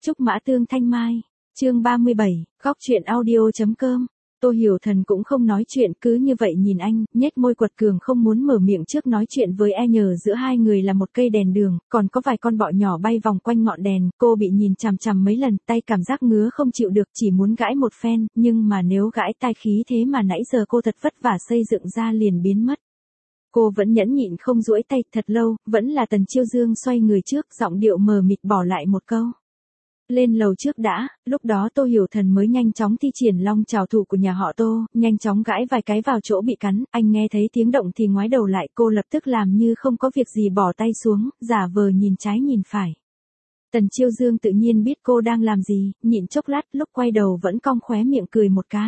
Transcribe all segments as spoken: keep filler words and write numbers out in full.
Trúc Mã Tương Thanh Mai, chương ba mươi bảy, góc truyện audio.com. Tô Hiểu Thần cũng không nói chuyện, cứ như vậy nhìn anh, nhếch môi quật cường không muốn mở miệng trước nói chuyện với e nhờ giữa hai người là một cây đèn đường, còn có vài con bọ nhỏ bay vòng quanh ngọn đèn, cô bị nhìn chằm chằm mấy lần, tay cảm giác ngứa không chịu được, chỉ muốn gãi một phen, nhưng mà nếu gãi tai khí thế mà nãy giờ cô thật vất vả xây dựng ra liền biến mất. Cô vẫn nhẫn nhịn không duỗi tay, thật lâu, vẫn là Tần Chiêu Dương xoay người trước, giọng điệu mờ mịt bỏ lại một câu. Lên lầu trước đã, lúc đó Tô Hiểu Thần mới nhanh chóng thi triển long trảo thủ của nhà họ Tô, nhanh chóng gãi vài cái vào chỗ bị cắn, anh nghe thấy tiếng động thì ngoái đầu lại, cô lập tức làm như không có việc gì bỏ tay xuống, giả vờ nhìn trái nhìn phải. Tần Chiêu Dương tự nhiên biết cô đang làm gì, nhịn chốc lát, lúc quay đầu vẫn cong khóe miệng cười một cái.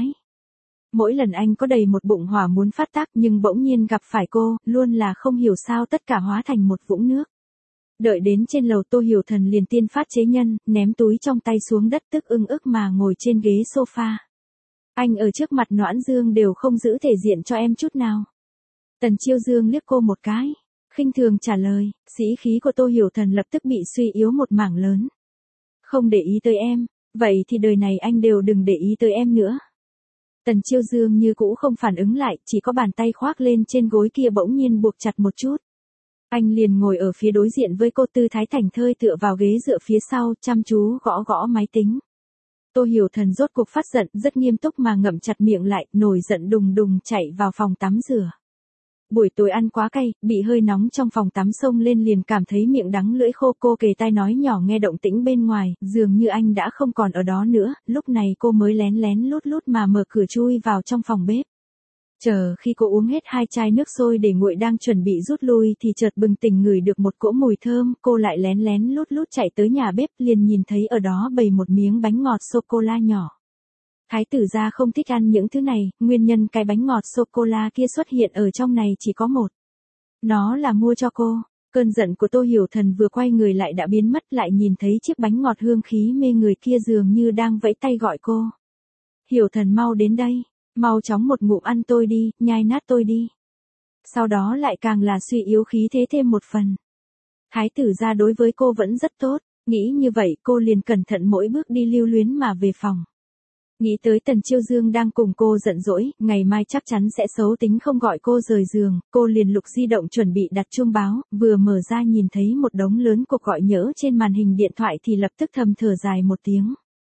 Mỗi lần anh có đầy một bụng hỏa muốn phát tác nhưng bỗng nhiên gặp phải cô, luôn là không hiểu sao tất cả hóa thành một vũng nước. Đợi đến trên lầu Tô Hiểu Thần liền tiên phát chế nhân, ném túi trong tay xuống đất tức ưng ức mà ngồi trên ghế sofa. Anh ở trước mặt Noãn Dương đều không giữ thể diện cho em chút nào. Tần Chiêu Dương liếc cô một cái, khinh thường trả lời, sĩ khí của Tô Hiểu Thần lập tức bị suy yếu một mảng lớn. Không để ý tới em, vậy thì đời này anh đều đừng để ý tới em nữa. Tần Chiêu Dương như cũ không phản ứng lại, chỉ có bàn tay khoác lên trên gối kia bỗng nhiên buộc chặt một chút. Anh liền ngồi ở phía đối diện với cô, tư thái thảnh thơi tựa vào ghế dựa phía sau, chăm chú gõ gõ máy tính. Tô Hiểu Thần rốt cuộc phát giận, rất nghiêm túc mà ngậm chặt miệng lại, nổi giận đùng đùng chạy vào phòng tắm rửa. Buổi tối ăn quá cay, bị hơi nóng trong phòng tắm xông lên liền cảm thấy miệng đắng lưỡi khô, cô kề tai nói nhỏ nghe động tĩnh bên ngoài, dường như anh đã không còn ở đó nữa, lúc này cô mới lén lén lút lút mà mở cửa chui vào trong phòng bếp. Chờ khi cô uống hết hai chai nước sôi để nguội đang chuẩn bị rút lui thì chợt bừng tỉnh ngửi được một cỗ mùi thơm, cô lại lén lén lút lút chạy tới nhà bếp liền nhìn thấy ở đó bày một miếng bánh ngọt sô-cô-la nhỏ. Thái tử gia không thích ăn những thứ này, nguyên nhân cái bánh ngọt sô-cô-la kia xuất hiện ở trong này chỉ có một. Nó là mua cho cô. Cơn giận của Tô Hiểu Thần vừa quay người lại đã biến mất, lại nhìn thấy chiếc bánh ngọt hương khí mê người kia dường như đang vẫy tay gọi cô. Hiểu Thần mau đến đây. Mau chóng một ngụm ăn tôi đi, nhai nát tôi đi. Sau đó lại càng là suy yếu khí thế thêm một phần. Thái tử gia đối với cô vẫn rất tốt, nghĩ như vậy cô liền cẩn thận mỗi bước đi lưu luyến mà về phòng. Nghĩ tới Tần Chiêu Dương đang cùng cô giận dỗi, ngày mai chắc chắn sẽ xấu tính không gọi cô rời giường, cô liền lục di động chuẩn bị đặt chuông báo, vừa mở ra nhìn thấy một đống lớn cuộc gọi nhỡ trên màn hình điện thoại thì lập tức thầm thở dài một tiếng.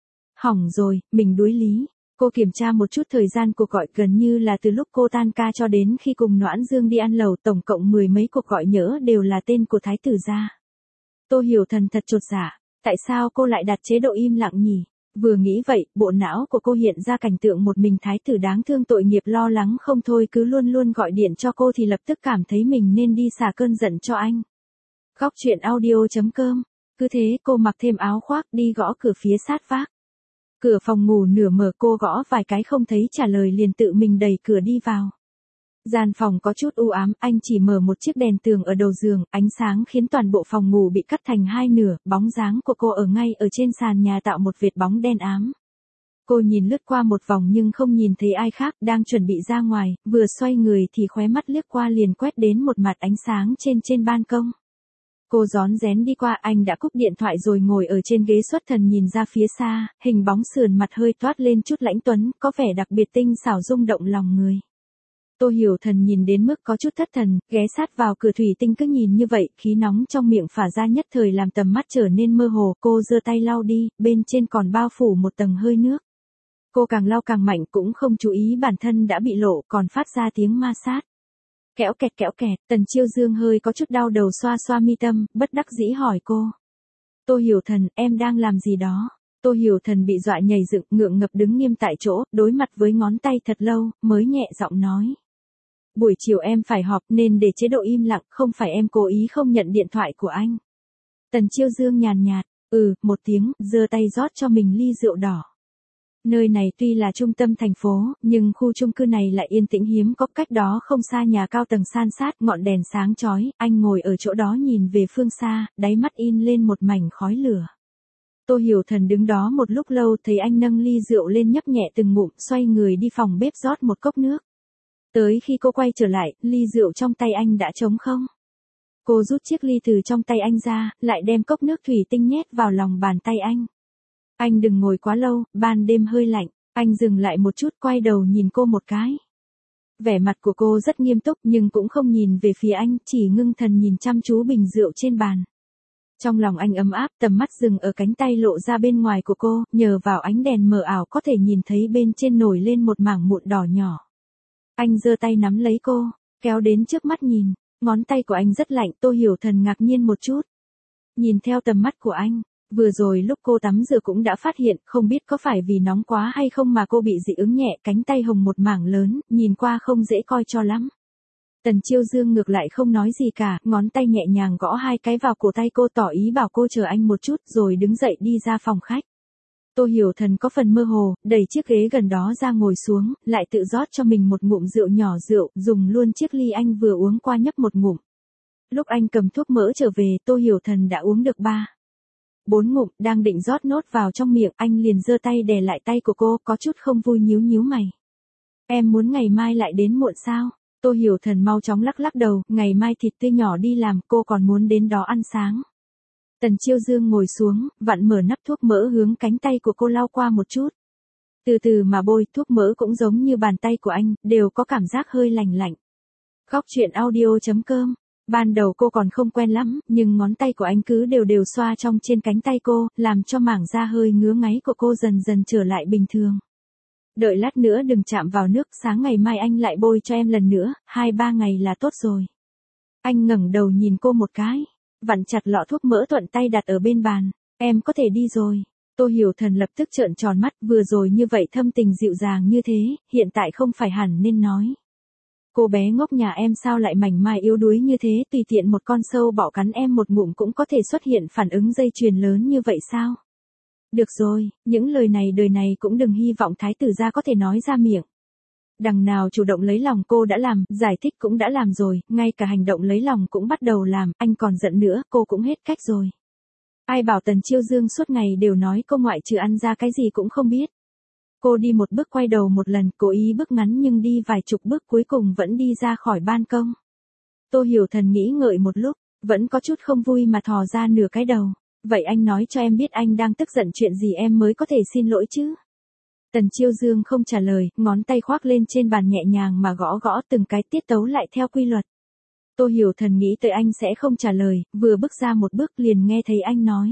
Hỏng rồi, mình đuối lý. Cô kiểm tra một chút thời gian cuộc gọi, gần như là từ lúc cô tan ca cho đến khi cùng Noãn Dương đi ăn lẩu, tổng cộng mười mấy cuộc gọi nhỡ đều là tên của Thái tử gia. Tô Hiểu Thần thật chột dạ, tại sao cô lại đặt chế độ im lặng nhỉ? Vừa nghĩ vậy, bộ não của cô hiện ra cảnh tượng một mình Thái tử đáng thương tội nghiệp lo lắng không thôi cứ luôn luôn gọi điện cho cô thì lập tức cảm thấy mình nên đi xả cơn giận cho anh. Góc truyện audio.com. Cứ thế cô mặc thêm áo khoác đi gõ cửa phía sát vách. Cửa phòng ngủ nửa mở, cô gõ vài cái không thấy trả lời liền tự mình đẩy cửa đi vào. Gian phòng có chút u ám, anh chỉ mở một chiếc đèn tường ở đầu giường, ánh sáng khiến toàn bộ phòng ngủ bị cắt thành hai nửa, bóng dáng của cô ở ngay ở trên sàn nhà tạo một vệt bóng đen ám. Cô nhìn lướt qua một vòng nhưng không nhìn thấy ai khác, đang chuẩn bị ra ngoài, vừa xoay người thì khóe mắt liếc qua liền quét đến một mặt ánh sáng trên trên ban công. Cô rón rén đi qua, anh đã cúp điện thoại rồi ngồi ở trên ghế xuất thần nhìn ra phía xa, hình bóng sườn mặt hơi toát lên chút lãnh tuấn, có vẻ đặc biệt tinh xảo rung động lòng người. Tô Hiểu Thần nhìn đến mức có chút thất thần, ghé sát vào cửa thủy tinh cứ nhìn như vậy, khí nóng trong miệng phả ra nhất thời làm tầm mắt trở nên mơ hồ, cô giơ tay lau đi, bên trên còn bao phủ một tầng hơi nước. Cô càng lau càng mạnh cũng không chú ý bản thân đã bị lộ, còn phát ra tiếng ma sát. Kẽo kẹt kẽo kẹt, Tần Chiêu Dương hơi có chút đau đầu xoa xoa mi tâm, bất đắc dĩ hỏi cô. Tô Hiểu Thần, em đang làm gì đó? Tô Hiểu Thần bị dọa nhảy dựng, ngượng ngập đứng nghiêm tại chỗ, đối mặt với ngón tay thật lâu, mới nhẹ giọng nói. Buổi chiều em phải họp nên để chế độ im lặng, không phải em cố ý không nhận điện thoại của anh. Tần Chiêu Dương nhàn nhạt, ừ, một tiếng, giơ tay rót cho mình ly rượu đỏ. Nơi này tuy là trung tâm thành phố, nhưng khu chung cư này lại yên tĩnh hiếm có, cách đó không xa nhà cao tầng san sát, ngọn đèn sáng chói, anh ngồi ở chỗ đó nhìn về phương xa, đáy mắt in lên một mảnh khói lửa. Tô Hiểu Thần đứng đó một lúc lâu thấy anh nâng ly rượu lên nhấp nhẹ từng ngụm, xoay người đi phòng bếp rót một cốc nước. Tới khi cô quay trở lại, ly rượu trong tay anh đã trống không. Cô rút chiếc ly từ trong tay anh ra, lại đem cốc nước thủy tinh nhét vào lòng bàn tay anh. Anh đừng ngồi quá lâu, ban đêm hơi lạnh. Anh dừng lại một chút, quay đầu nhìn cô một cái. Vẻ mặt của cô rất nghiêm túc nhưng cũng không nhìn về phía anh, chỉ ngưng thần nhìn chăm chú bình rượu trên bàn. Trong lòng anh ấm áp, tầm mắt dừng ở cánh tay lộ ra bên ngoài của cô, nhờ vào ánh đèn mờ ảo có thể nhìn thấy bên trên nổi lên một mảng mụn đỏ nhỏ. Anh giơ tay nắm lấy cô, kéo đến trước mắt nhìn, ngón tay của anh rất lạnh, Tô Hiểu Thần ngạc nhiên một chút. Nhìn theo tầm mắt của anh, vừa rồi lúc cô tắm rửa cũng đã phát hiện, không biết có phải vì nóng quá hay không mà cô bị dị ứng nhẹ, cánh tay hồng một mảng lớn, nhìn qua không dễ coi cho lắm. Tần Chiêu Dương ngược lại không nói gì cả, ngón tay nhẹ nhàng gõ hai cái vào cổ tay cô tỏ ý bảo cô chờ anh một chút rồi đứng dậy đi ra phòng khách. Tô Hiểu Thần có phần mơ hồ, đẩy chiếc ghế gần đó ra ngồi xuống, lại tự rót cho mình một ngụm rượu nhỏ rượu, dùng luôn chiếc ly anh vừa uống qua nhấp một ngụm. Lúc anh cầm thuốc mỡ trở về, Tô Hiểu Thần đã uống được ba, bốn ngụm, đang định rót nốt vào trong miệng, anh liền giơ tay đè lại tay của cô, có chút không vui nhíu nhíu mày. Em muốn ngày mai lại đến muộn sao? Tô Hiểu Thần mau chóng lắc lắc đầu, ngày mai thịt tươi nhỏ đi làm, cô còn muốn đến đó ăn sáng. Tần Chiêu Dương ngồi xuống, vặn mở nắp thuốc mỡ hướng cánh tay của cô lau qua một chút. Từ từ mà bôi, thuốc mỡ cũng giống như bàn tay của anh, đều có cảm giác hơi lành lạnh. Góc truyện audio chấm com. Ban đầu cô còn không quen lắm, nhưng ngón tay của anh cứ đều đều xoa trong trên cánh tay cô, làm cho mảng da hơi ngứa ngáy của cô dần dần trở lại bình thường. Đợi lát nữa đừng chạm vào nước, sáng ngày mai anh lại bôi cho em lần nữa, hai ba ngày là tốt rồi. Anh ngẩng đầu nhìn cô một cái, vặn chặt lọ thuốc mỡ thuận tay đặt ở bên bàn, em có thể đi rồi. Tô Hiểu Thần lập tức trợn tròn mắt, vừa rồi như vậy thâm tình dịu dàng như thế, hiện tại không phải hẳn nên nói. Cô bé ngốc nhà em sao lại mảnh mai yếu đuối như thế, tùy tiện một con sâu bọ cắn em một ngụm cũng có thể xuất hiện phản ứng dây chuyền lớn như vậy sao? Được rồi, những lời này đời này cũng đừng hy vọng thái tử gia có thể nói ra miệng. Đằng nào chủ động lấy lòng cô đã làm, giải thích cũng đã làm rồi, ngay cả hành động lấy lòng cũng bắt đầu làm, anh còn giận nữa, cô cũng hết cách rồi. Ai bảo Tần Chiêu Dương suốt ngày đều nói cô ngoại trừ ăn ra cái gì cũng không biết. Cô đi một bước quay đầu một lần, cố ý bước ngắn nhưng đi vài chục bước cuối cùng vẫn đi ra khỏi ban công. Tô Hiểu Thần nghĩ ngợi một lúc, vẫn có chút không vui mà thò ra nửa cái đầu. Vậy anh nói cho em biết anh đang tức giận chuyện gì em mới có thể xin lỗi chứ? Tần Chiêu Dương không trả lời, ngón tay khoác lên trên bàn nhẹ nhàng mà gõ gõ từng cái tiết tấu lại theo quy luật. Tô Hiểu Thần nghĩ tới anh sẽ không trả lời, vừa bước ra một bước liền nghe thấy anh nói.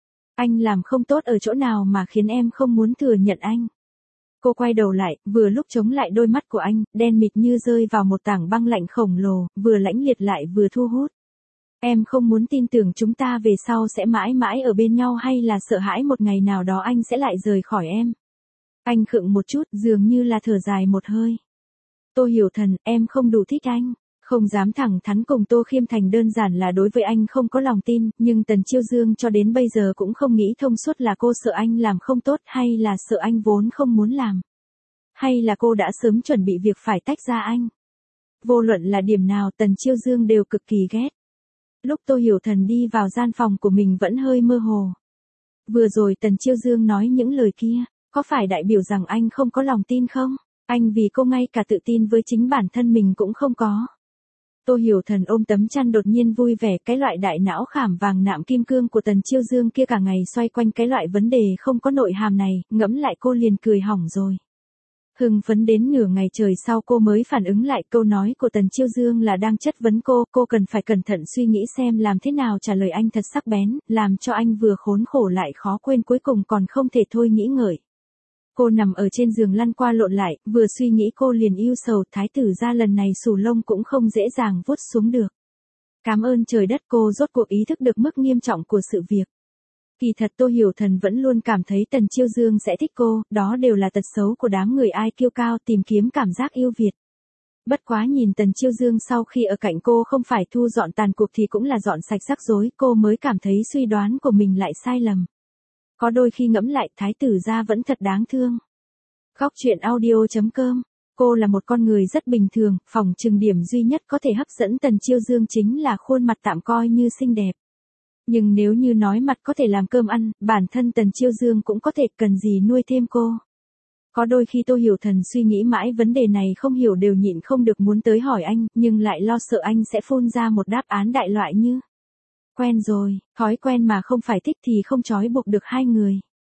Anh làm không tốt ở chỗ nào mà khiến em không muốn thừa nhận anh. Cô quay đầu lại, vừa lúc chống lại đôi mắt của anh, đen mịt như rơi vào một tảng băng lạnh khổng lồ, vừa lãnh liệt lại vừa thu hút. Em không muốn tin tưởng chúng ta về sau sẽ mãi mãi ở bên nhau hay là sợ hãi một ngày nào đó anh sẽ lại rời khỏi em. Anh khựng một chút, dường như là thở dài một hơi. Tô Hiểu Thần, em không đủ thích anh. Không dám thẳng thắn cùng Tô Khiêm Thành đơn giản là đối với anh không có lòng tin, nhưng Tần Chiêu Dương cho đến bây giờ cũng không nghĩ thông suốt là cô sợ anh làm không tốt hay là sợ anh vốn không muốn làm. Hay là cô đã sớm chuẩn bị việc phải tách ra anh. Vô luận là điểm nào Tần Chiêu Dương đều cực kỳ ghét. Lúc Tô Hiểu Thần đi vào gian phòng của mình vẫn hơi mơ hồ. Vừa rồi Tần Chiêu Dương nói những lời kia, có phải đại biểu rằng anh không có lòng tin không? Anh vì cô ngay cả tự tin với chính bản thân mình cũng không có. Tô Hiểu Thần ôm tấm chăn đột nhiên vui vẻ, cái loại đại não khảm vàng nạm kim cương của Tần Chiêu Dương kia cả ngày xoay quanh cái loại vấn đề không có nội hàm này, ngẫm lại cô liền cười hỏng rồi. Hưng phấn đến nửa ngày trời sau cô mới phản ứng lại câu nói của Tần Chiêu Dương là đang chất vấn cô, cô cần phải cẩn thận suy nghĩ xem làm thế nào trả lời anh thật sắc bén, làm cho anh vừa khốn khổ lại khó quên cuối cùng còn không thể thôi nghĩ ngợi. Cô nằm ở trên giường lăn qua lộn lại, vừa suy nghĩ cô liền ưu sầu, thái tử gia lần này xù lông cũng không dễ dàng vuốt xuống được. Cảm ơn trời đất, cô rốt cuộc ý thức được mức nghiêm trọng của sự việc. Kỳ thật Tô Hiểu Thần vẫn luôn cảm thấy Tần Chiêu Dương sẽ thích cô, đó đều là tật xấu của đám người ai kiêu cao tìm kiếm cảm giác yêu Việt. Bất quá nhìn Tần Chiêu Dương sau khi ở cạnh cô không phải thu dọn tàn cuộc thì cũng là dọn sạch rắc rối, cô mới cảm thấy suy đoán của mình lại sai lầm. Có đôi khi ngẫm lại thái tử gia vẫn thật đáng thương. Góc truyện audio chấm com. Cô là một con người rất bình thường, phỏng chừng điểm duy nhất có thể hấp dẫn Tần Chiêu Dương chính là khuôn mặt tạm coi như xinh đẹp. Nhưng nếu như nói mặt có thể làm cơm ăn, bản thân Tần Chiêu Dương cũng có thể cần gì nuôi thêm cô. Có đôi khi Tô Hiểu Thần suy nghĩ mãi vấn đề này không hiểu đều nhịn không được muốn tới hỏi anh, nhưng lại lo sợ anh sẽ phun ra một đáp án đại loại như quen rồi, thói quen mà không phải thích thì không trói buộc được hai người.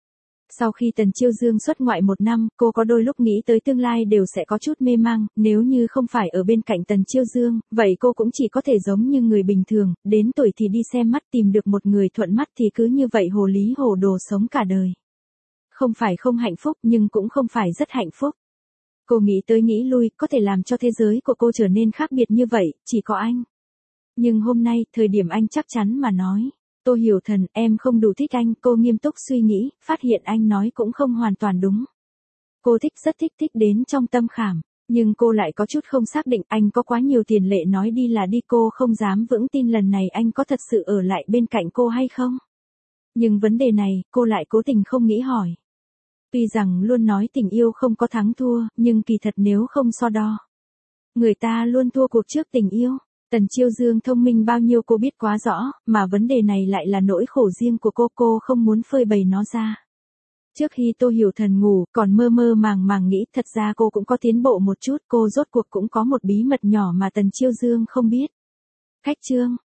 Sau khi Tần Chiêu Dương xuất ngoại một năm, cô có đôi lúc nghĩ tới tương lai đều sẽ có chút mê mang, nếu như không phải ở bên cạnh Tần Chiêu Dương, vậy cô cũng chỉ có thể giống như người bình thường, đến tuổi thì đi xem mắt tìm được một người thuận mắt thì cứ như vậy hồ lý hồ đồ sống cả đời. Không phải không hạnh phúc nhưng cũng không phải rất hạnh phúc. Cô nghĩ tới nghĩ lui, có thể làm cho thế giới của cô trở nên khác biệt như vậy, chỉ có anh. Nhưng hôm nay, thời điểm anh chắc chắn mà nói. Tô Hiểu Thần, em không đủ thích anh, cô nghiêm túc suy nghĩ, phát hiện anh nói cũng không hoàn toàn đúng. Cô thích rất thích thích đến trong tâm khảm, nhưng cô lại có chút không xác định anh có quá nhiều tiền lệ nói đi là đi cô không dám vững tin lần này anh có thật sự ở lại bên cạnh cô hay không. Nhưng vấn đề này, cô lại cố tình không nghĩ hỏi. Tuy rằng luôn nói tình yêu không có thắng thua, nhưng kỳ thật nếu không so đo. Người ta luôn thua cuộc trước tình yêu. Tần Chiêu Dương thông minh bao nhiêu cô biết quá rõ, mà vấn đề này lại là nỗi khổ riêng của cô, cô không muốn phơi bày nó ra. Trước khi Tô Hiểu Thần ngủ, còn mơ mơ màng màng nghĩ thật ra cô cũng có tiến bộ một chút, cô rốt cuộc cũng có một bí mật nhỏ mà Tần Chiêu Dương không biết. Khách trương.